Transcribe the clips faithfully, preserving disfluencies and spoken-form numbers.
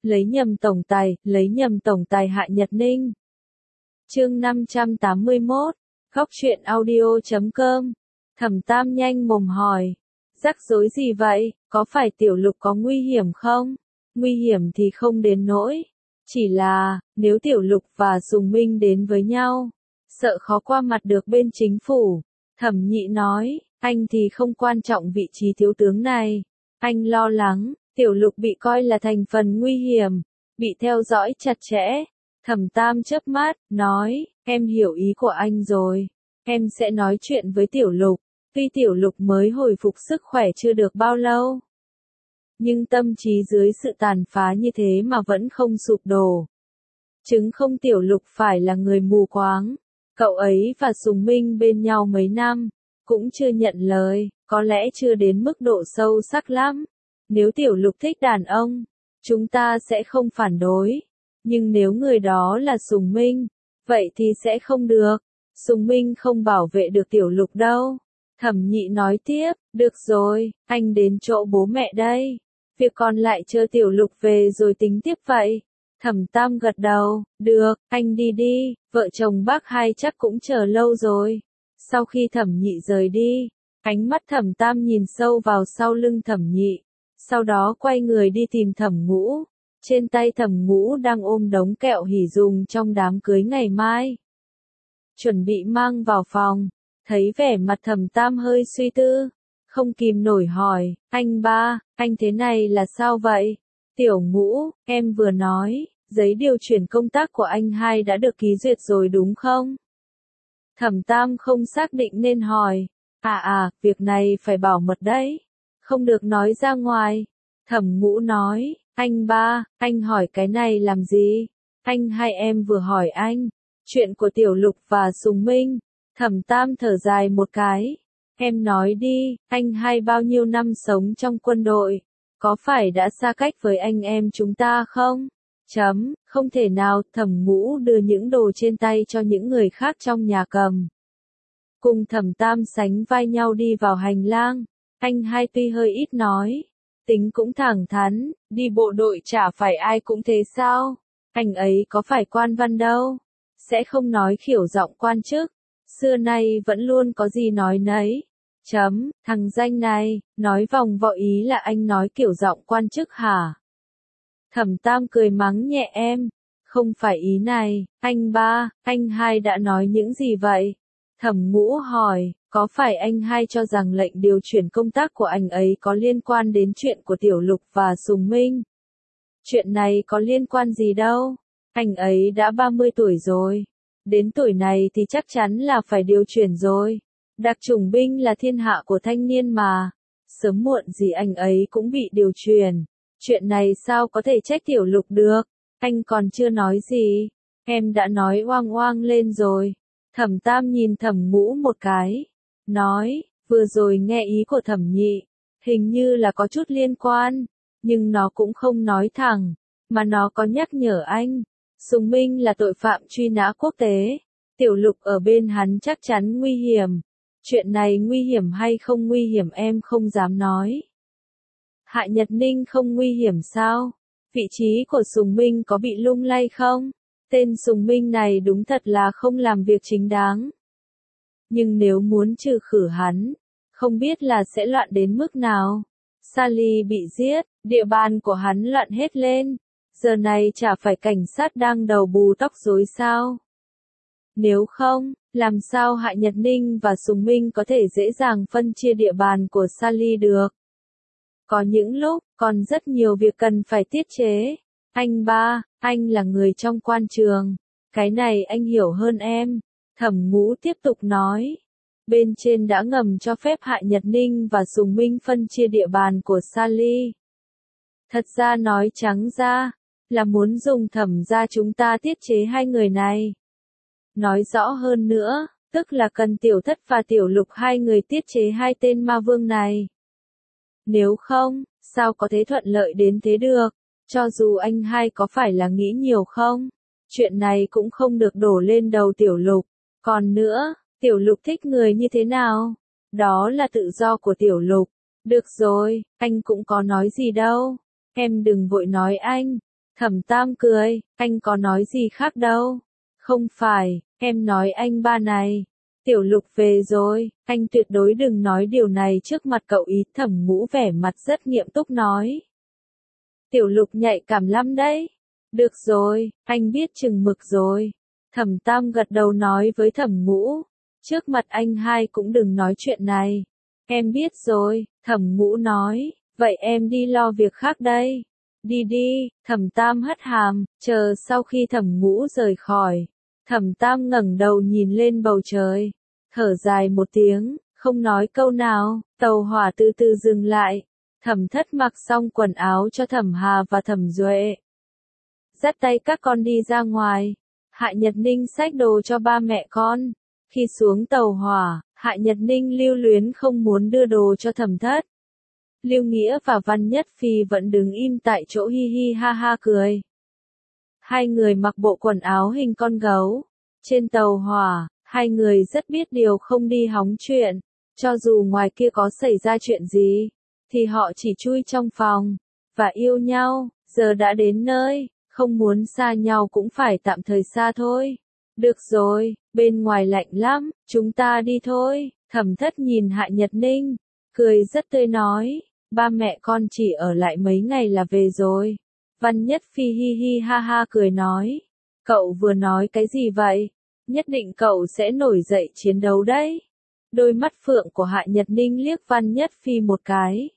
lấy nhầm tổng tài, lấy nhầm tổng tài Hạ Nhật Ninh. Chương năm trăm tám mươi mốt, góc truyện audio chấm com. Thẩm Tam nhanh mồm hỏi, rắc rối gì vậy, có phải Tiểu Lục có nguy hiểm không? Nguy hiểm thì không đến nỗi, chỉ là, nếu Tiểu Lục và Sùng Minh đến với nhau, sợ khó qua mặt được bên chính phủ. Thẩm Nhị nói, anh thì không quan trọng vị trí thiếu tướng này, anh lo lắng, Tiểu Lục bị coi là thành phần nguy hiểm, bị theo dõi chặt chẽ. Thẩm Tam chớp mắt, nói, em hiểu ý của anh rồi, em sẽ nói chuyện với Tiểu Lục, tuy Tiểu Lục mới hồi phục sức khỏe chưa được bao lâu. Nhưng tâm trí dưới sự tàn phá như thế mà vẫn không sụp đổ. Chứng không Tiểu Lục phải là người mù quáng, cậu ấy và Sùng Minh bên nhau mấy năm, cũng chưa nhận lời, có lẽ chưa đến mức độ sâu sắc lắm. Nếu Tiểu Lục thích đàn ông, chúng ta sẽ không phản đối. Nhưng nếu người đó là Sùng Minh, vậy thì sẽ không được. Sùng Minh không bảo vệ được Tiểu Lục đâu. Thẩm Nhị nói tiếp, được rồi, anh đến chỗ bố mẹ đây. Việc còn lại chờ Tiểu Lục về rồi tính tiếp vậy. Thẩm Tam gật đầu, được, anh đi đi, vợ chồng bác hai chắc cũng chờ lâu rồi. Sau khi Thẩm Nhị rời đi, ánh mắt Thẩm Tam nhìn sâu vào sau lưng Thẩm Nhị, sau đó quay người đi tìm Thẩm Ngũ. Trên tay Thẩm Ngũ đang ôm đống kẹo hỉ dùng trong đám cưới ngày mai. Chuẩn bị mang vào phòng, thấy vẻ mặt Thẩm Tam hơi suy tư, không kìm nổi hỏi, anh ba, anh thế này là sao vậy? Tiểu Ngũ, em vừa nói, giấy điều chuyển công tác của anh hai đã được ký duyệt rồi đúng không? Thẩm Tam không xác định nên hỏi, à à, việc này phải bảo mật đấy, không được nói ra ngoài. Thẩm Ngũ nói, anh ba, anh hỏi cái này làm gì? Anh hai em vừa hỏi anh, chuyện của Tiểu Lục và Sùng Minh. Thẩm Tam thở dài một cái, em nói đi, anh hai bao nhiêu năm sống trong quân đội, có phải đã xa cách với anh em chúng ta không? Chấm, không thể nào. Thẩm Ngũ đưa những đồ trên tay cho những người khác trong nhà cầm. Cùng Thẩm Tam sánh vai nhau đi vào hành lang, anh hai tuy hơi ít nói, tính cũng thẳng thắn, đi bộ đội chả phải ai cũng thế sao? Anh ấy có phải quan văn đâu, sẽ không nói khỉu giọng quan chức, xưa nay vẫn luôn có gì nói nấy. Chấm, thằng danh này, nói vòng vo ý là anh nói kiểu giọng quan chức hả? Thẩm Tam cười mắng nhẹ em, không phải ý này, anh ba, anh hai đã nói những gì vậy? Thẩm Ngũ hỏi, có phải anh hai cho rằng lệnh điều chuyển công tác của anh ấy có liên quan đến chuyện của Tiểu Lục và Sùng Minh? Chuyện này có liên quan gì đâu, anh ấy đã ba mươi tuổi rồi, đến tuổi này thì chắc chắn là phải điều chuyển rồi. Đặc chủng binh là thiên hạ của thanh niên mà, sớm muộn gì anh ấy cũng bị điều chuyển. Chuyện này sao có thể trách Tiểu Lục được, anh còn chưa nói gì, em đã nói oang oang lên rồi. Thẩm Tam nhìn Thẩm Ngũ một cái, nói, vừa rồi nghe ý của Thẩm Nhị, hình như là có chút liên quan, nhưng nó cũng không nói thẳng, mà nó có nhắc nhở anh, Sùng Minh là tội phạm truy nã quốc tế, Tiểu Lục ở bên hắn chắc chắn nguy hiểm. Chuyện này nguy hiểm hay không nguy hiểm em không dám nói. Hạ Nhật Ninh không nguy hiểm sao? Vị trí của Sùng Minh có bị lung lay không? Tên Sùng Minh này đúng thật là không làm việc chính đáng. Nhưng nếu muốn trừ khử hắn, không biết là sẽ loạn đến mức nào. Sally bị giết, địa bàn của hắn loạn hết lên. Giờ này chả phải cảnh sát đang đầu bù tóc rối sao? Nếu không, làm sao Hạ Nhật Ninh và Sùng Minh có thể dễ dàng phân chia địa bàn của Sally được? Có những lúc, còn rất nhiều việc cần phải tiết chế. Anh ba, anh là người trong quan trường. Cái này anh hiểu hơn em. Thẩm Ngũ tiếp tục nói. Bên trên đã ngầm cho phép Hạ Nhật Ninh và Sùng Minh phân chia địa bàn của Sally. Thật ra nói trắng ra, là muốn dùng Thẩm gia chúng ta tiết chế hai người này. Nói rõ hơn nữa, tức là cần Tiểu Thất và Tiểu Lục hai người tiết chế hai tên ma vương này. Nếu không, sao có thể thuận lợi đến thế được? Cho dù anh hai có phải là nghĩ nhiều không? Chuyện này cũng không được đổ lên đầu Tiểu Lục. Còn nữa, Tiểu Lục thích người như thế nào? Đó là tự do của Tiểu Lục. Được rồi, anh cũng có nói gì đâu. Em đừng vội nói anh. Thẩm Tam cười, anh có nói gì khác đâu. Không phải, em nói anh ba này. Tiểu Lục về rồi, anh tuyệt đối đừng nói điều này trước mặt cậu ý. Thẩm Ngũ vẻ mặt rất nghiêm túc nói. Tiểu Lục nhạy cảm lắm đấy. Được rồi, anh biết chừng mực rồi. Thẩm Tam gật đầu nói với Thẩm Ngũ. Trước mặt anh hai cũng đừng nói chuyện này. Em biết rồi, Thẩm Ngũ nói. Vậy em đi lo việc khác đây. Đi đi, Thẩm Tam hất hàm, chờ sau khi Thẩm Ngũ rời khỏi. Thẩm Tam ngẩng đầu nhìn lên bầu trời, thở dài một tiếng, không nói câu nào, tàu hỏa từ từ dừng lại. Thẩm Thất mặc xong quần áo cho Thẩm Hà và Thẩm Duệ. Dắt tay các con đi ra ngoài. Hạ Nhật Ninh xách đồ cho ba mẹ con. Khi xuống tàu hỏa, Hạ Nhật Ninh lưu luyến không muốn đưa đồ cho Thẩm Thất. Lưu Nghĩa và Văn Nhất Phi vẫn đứng im tại chỗ hi hi ha ha cười. Hai người mặc bộ quần áo hình con gấu. Trên tàu hỏa, hai người rất biết điều không đi hóng chuyện. Cho dù ngoài kia có xảy ra chuyện gì, thì họ chỉ chui trong phòng, và yêu nhau. Giờ đã đến nơi, không muốn xa nhau cũng phải tạm thời xa thôi. Được rồi, bên ngoài lạnh lắm, chúng ta đi thôi. Thẩm Thất nhìn Hạ Nhật Ninh, cười rất tươi nói. Ba mẹ con chỉ ở lại mấy ngày là về rồi. Văn Nhất Phi hi hi ha ha cười nói. Cậu vừa nói cái gì vậy? Nhất định cậu sẽ nổi dậy chiến đấu đấy. Đôi mắt phượng của Hạ Nhật Ninh liếc Văn Nhất Phi một cái.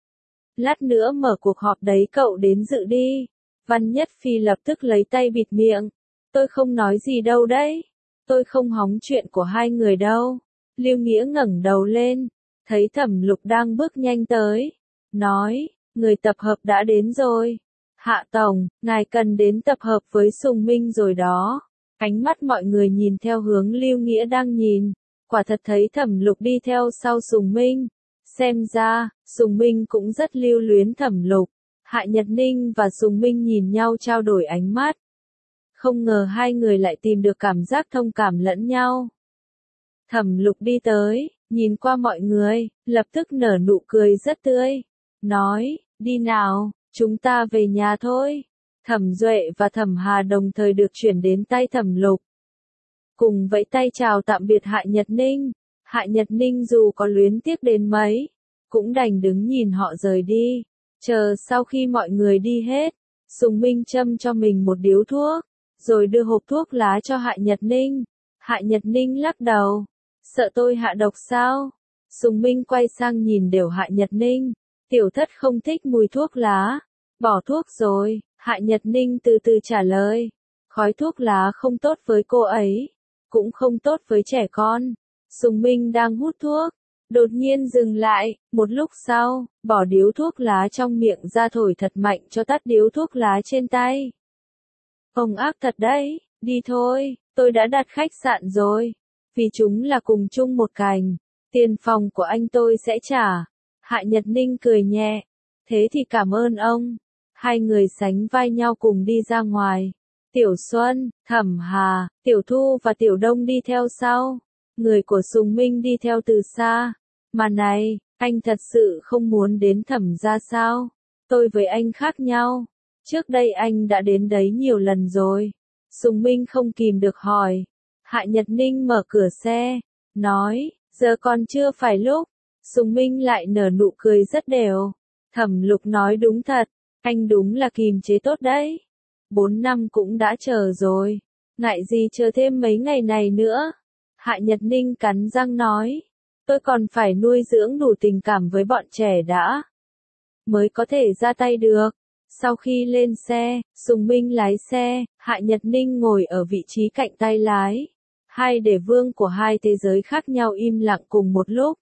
Lát nữa mở cuộc họp đấy cậu đến dự đi. Văn Nhất Phi lập tức lấy tay bịt miệng. Tôi không nói gì đâu đấy. Tôi không hóng chuyện của hai người đâu. Lưu Nghĩa ngẩng đầu lên, thấy Thẩm Lục đang bước nhanh tới. Nói, người tập hợp đã đến rồi. Hạ Tổng, ngài cần đến tập hợp với Sùng Minh rồi đó. Ánh mắt mọi người nhìn theo hướng Lưu Nghĩa đang nhìn. Quả thật thấy Thẩm Lục đi theo sau Sùng Minh. Xem ra, Sùng Minh cũng rất lưu luyến Thẩm Lục. Hạ Nhật Ninh và Sùng Minh nhìn nhau trao đổi ánh mắt. Không ngờ hai người lại tìm được cảm giác thông cảm lẫn nhau. Thẩm Lục đi tới, nhìn qua mọi người, lập tức nở nụ cười rất tươi. Nói, đi nào, chúng ta về nhà thôi. Thẩm Duệ và Thẩm Hà đồng thời được chuyển đến tay Thẩm Lục. Cùng vẫy tay chào tạm biệt Hạ Nhật Ninh. Hạ Nhật Ninh dù có luyến tiếc đến mấy, cũng đành đứng nhìn họ rời đi. Chờ sau khi mọi người đi hết, Sùng Minh châm cho mình một điếu thuốc, rồi đưa hộp thuốc lá cho Hạ Nhật Ninh. Hạ Nhật Ninh lắc đầu. Sợ tôi hạ độc sao? Sùng Minh quay sang nhìn đều Hạ Nhật Ninh. Tiểu Thất không thích mùi thuốc lá. Bỏ thuốc rồi, Hạ Nhật Ninh từ từ trả lời. Khói thuốc lá không tốt với cô ấy, cũng không tốt với trẻ con. Sùng Minh đang hút thuốc, đột nhiên dừng lại, một lúc sau, bỏ điếu thuốc lá trong miệng ra thổi thật mạnh cho tắt điếu thuốc lá trên tay. Ông ác thật đấy, đi thôi, tôi đã đặt khách sạn rồi. Vì chúng là cùng chung một cành, tiền phòng của anh tôi sẽ trả. Hạ Nhật Ninh cười nhẹ. Thế thì cảm ơn ông. Hai người sánh vai nhau cùng đi ra ngoài. Tiểu Xuân, Thẩm Hà, Tiểu Thu và Tiểu Đông đi theo sau. Người của Sùng Minh đi theo từ xa. Mà này, anh thật sự không muốn đến Thẩm gia sao? Tôi với anh khác nhau. Trước đây anh đã đến đấy nhiều lần rồi. Sùng Minh không kìm được hỏi. Hạ Nhật Ninh mở cửa xe, nói, giờ còn chưa phải lúc. Sùng Minh lại nở nụ cười rất đều. Thẩm Lục nói đúng thật, anh đúng là kìm chế tốt đấy. Bốn năm cũng đã chờ rồi, ngại gì chờ thêm mấy ngày này nữa. Hạ Nhật Ninh cắn răng nói, tôi còn phải nuôi dưỡng đủ tình cảm với bọn trẻ đã, mới có thể ra tay được. Sau khi lên xe, Sùng Minh lái xe, Hạ Nhật Ninh ngồi ở vị trí cạnh tay lái. Hai đệ vương của hai thế giới khác nhau im lặng cùng một lúc.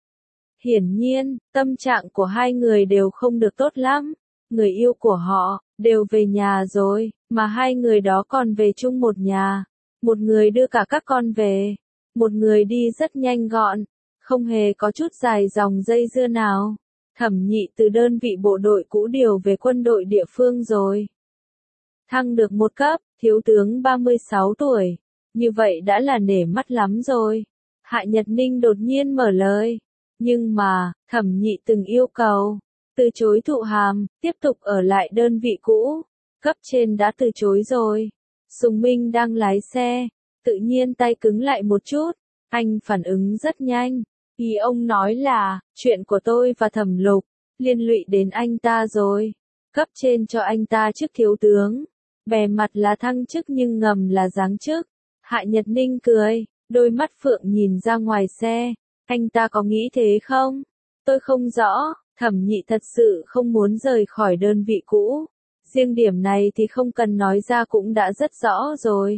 Hiển nhiên, tâm trạng của hai người đều không được tốt lắm. Người yêu của họ, đều về nhà rồi, mà hai người đó còn về chung một nhà. Một người đưa cả các con về, một người đi rất nhanh gọn, không hề có chút dài dòng dây dưa nào. Thẩm Nhị từ đơn vị bộ đội cũ điều về quân đội địa phương rồi. Thăng được một cấp, thiếu tướng ba mươi sáu tuổi. Như vậy đã là nể mắt lắm rồi. Hạ Nhật Ninh đột nhiên mở lời. Nhưng mà, Thẩm Nhị từng yêu cầu, từ chối thụ hàm, tiếp tục ở lại đơn vị cũ. Cấp trên đã từ chối rồi. Sùng Minh đang lái xe, tự nhiên tay cứng lại một chút, anh phản ứng rất nhanh. Ý ông nói là, chuyện của tôi và Thẩm Lục, liên lụy đến anh ta rồi. Cấp trên cho anh ta chức thiếu tướng, bề mặt là thăng chức nhưng ngầm là giáng chức. Hạ Nhật Ninh cười, đôi mắt phượng nhìn ra ngoài xe. Anh ta có nghĩ thế không? Tôi không rõ, Thẩm Nhị thật sự không muốn rời khỏi đơn vị cũ. Riêng điểm này thì không cần nói ra cũng đã rất rõ rồi.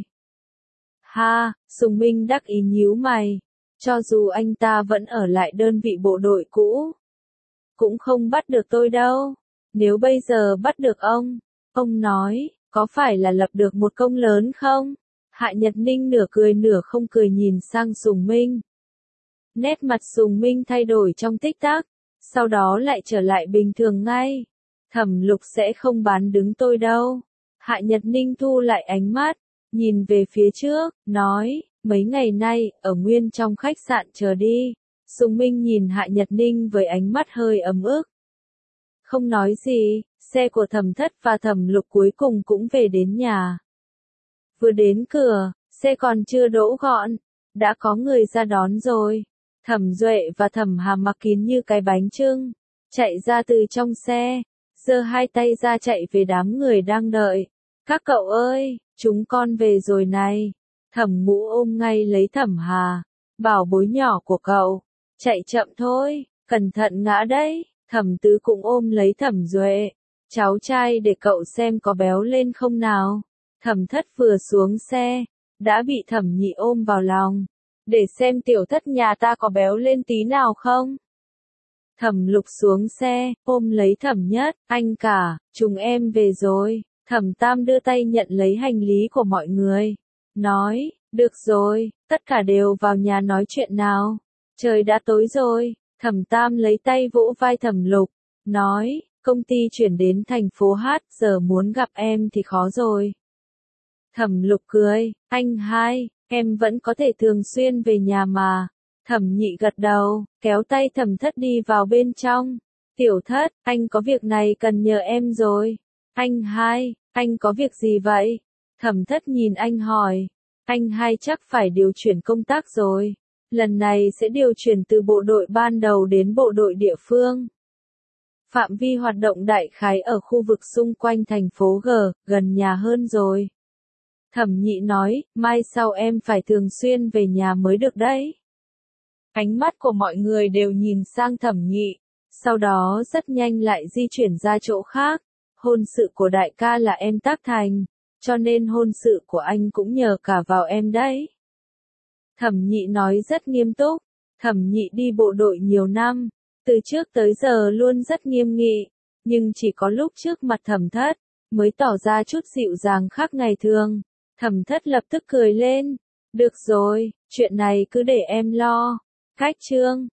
Ha, Sùng Minh đắc ý nhíu mày. Cho dù anh ta vẫn ở lại đơn vị bộ đội cũ, cũng không bắt được tôi đâu. Nếu bây giờ bắt được ông, ông nói, có phải là lập được một công lớn không? Hạ Nhật Ninh nửa cười nửa không cười nhìn sang Sùng Minh. Nét mặt Sùng Minh thay đổi trong tích tắc, sau đó lại trở lại bình thường ngay. Thẩm Lục sẽ không bán đứng tôi đâu. Hạ Nhật Ninh thu lại ánh mắt, nhìn về phía trước, nói, mấy ngày nay, ở nguyên trong khách sạn chờ đi. Sùng Minh nhìn Hạ Nhật Ninh với ánh mắt hơi ấm ức. Không nói gì, xe của Thẩm Thất và Thẩm Lục cuối cùng cũng về đến nhà. Vừa đến cửa, xe còn chưa đỗ gọn, đã có người ra đón rồi. Thẩm Duệ và Thẩm Hàm mặc kín như cái bánh chưng, chạy ra từ trong xe, giơ hai tay ra chạy về đám người đang đợi. Các cậu ơi, chúng con về rồi này. Thẩm Ngũ ôm ngay lấy Thẩm Hà, bảo bối nhỏ của cậu, chạy chậm thôi, cẩn thận ngã đấy. Thẩm Tứ cũng ôm lấy Thẩm Duệ, cháu trai để cậu xem có béo lên không nào. Thẩm Thất vừa xuống xe, đã bị Thẩm Nhị ôm vào lòng, để xem tiểu thất nhà ta có béo lên tí nào không. Thẩm Lục xuống xe, ôm lấy Thẩm Nhất, anh cả, chúng em về rồi. Thẩm Tam đưa tay nhận lấy hành lý của mọi người, nói, được rồi, tất cả đều vào nhà nói chuyện nào. Trời đã tối rồi. Thẩm Tam lấy tay vỗ vai Thẩm Lục, nói, công ty chuyển đến thành phố Hát, giờ muốn gặp em thì khó rồi. Thẩm Lục cười, anh hai, em vẫn có thể thường xuyên về nhà mà. Thẩm Nhị gật đầu, kéo tay Thẩm Thất đi vào bên trong. Tiểu Thất, anh có việc này cần nhờ em rồi. Anh hai, anh có việc gì vậy? Thẩm Thất nhìn anh hỏi, anh hai chắc phải điều chuyển công tác rồi. Lần này sẽ điều chuyển từ bộ đội ban đầu đến bộ đội địa phương. Phạm vi hoạt động đại khái ở khu vực xung quanh thành phố G, gần nhà hơn rồi. Thẩm Nhị nói, mai sau em phải thường xuyên về nhà mới được đấy. Ánh mắt của mọi người đều nhìn sang Thẩm Nhị, sau đó rất nhanh lại di chuyển ra chỗ khác. Hôn sự của đại ca là em tác thành, cho nên hôn sự của anh cũng nhờ cả vào em đấy. Thẩm Nhị nói rất nghiêm túc. Thẩm Nhị đi bộ đội nhiều năm, từ trước tới giờ luôn rất nghiêm nghị, nhưng chỉ có lúc trước mặt Thẩm Thất, mới tỏ ra chút dịu dàng khác ngày thường. Thẩm Thất lập tức cười lên, được rồi, chuyện này cứ để em lo. Cách chương